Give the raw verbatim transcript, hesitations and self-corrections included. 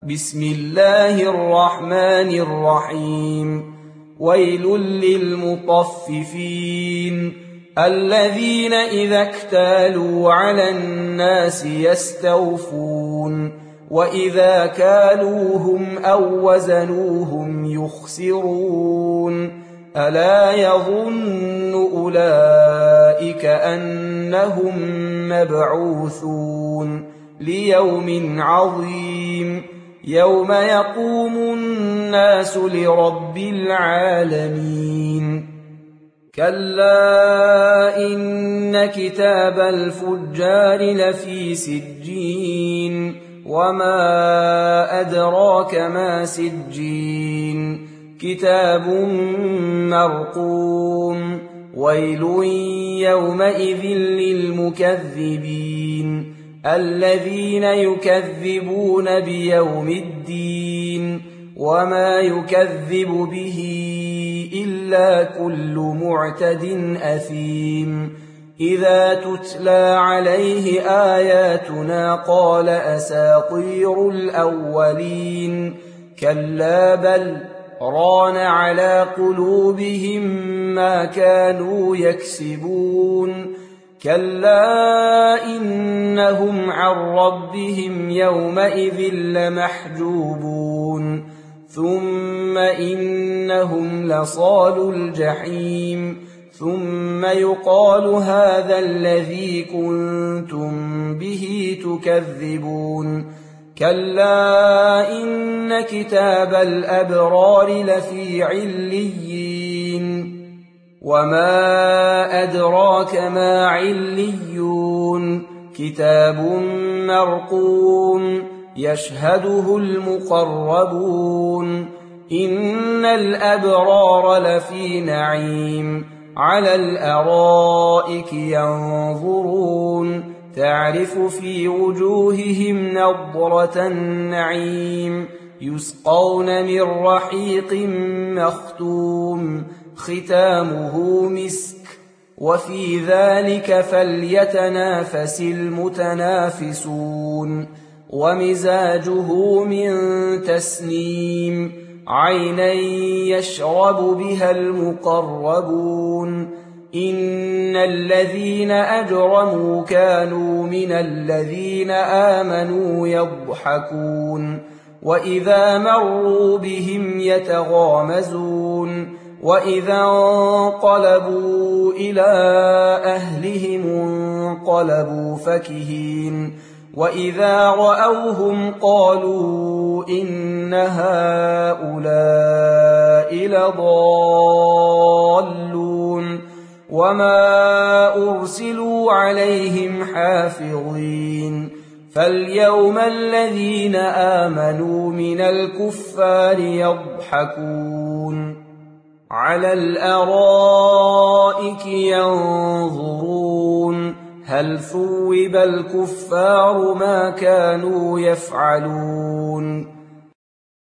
بسم الله الرحمن الرحيم ويل للمطففين الذين إذا اكتالوا على الناس يستوفون وإذا كالوهم أو وزنوهم يخسرون ألا يظن أولئك أنهم مبعوثون ليوم عظيم يوم يقوم الناس لرب العالمين كلا إن كتاب الفجار لفي سجين وما أدراك ما سجين كتاب مرقوم ويل يومئذ للمكذبين الذين يكذبون بيوم الدين وما يكذب به إلا كل معتد أثيم إذا تتلى عليه آياتنا قال أساطير الأولين كلا بل ران على قلوبهم ما كانوا يكسبون كلا إنهم عن ربهم يومئذ لمحجوبون ثم إنهم لصالو الجحيم ثم يقال هذا الذي كنتم به تكذبون كلا إن كتاب الأبرار لفي عليين وما أدراك ما عليون كتاب مرقوم يشهده المقربون إن الأبرار لفي نعيم على الأرائك ينظرون تعرف في وجوههم نضرة النعيم يسقون من رحيق مختوم ختامه مسك وفي ذلك فليتنافس المتنافسون ومزاجه من تسنيم عينا يشرب بها المقربون إن الذين أجرموا كانوا من الذين آمنوا يضحكون وإذا مروا بهم يتغامزون وإذا انقلبوا إلى أهلهم انقلبوا فكهين وإذا رأوهم قالوا إن هؤلاء لضالون وما أرسلوا عليهم حافظين فاليوم الذين آمنوا من الكفار يضحكون على الأرائك ينظرون هل ثوب الكفار ما كانوا يفعلون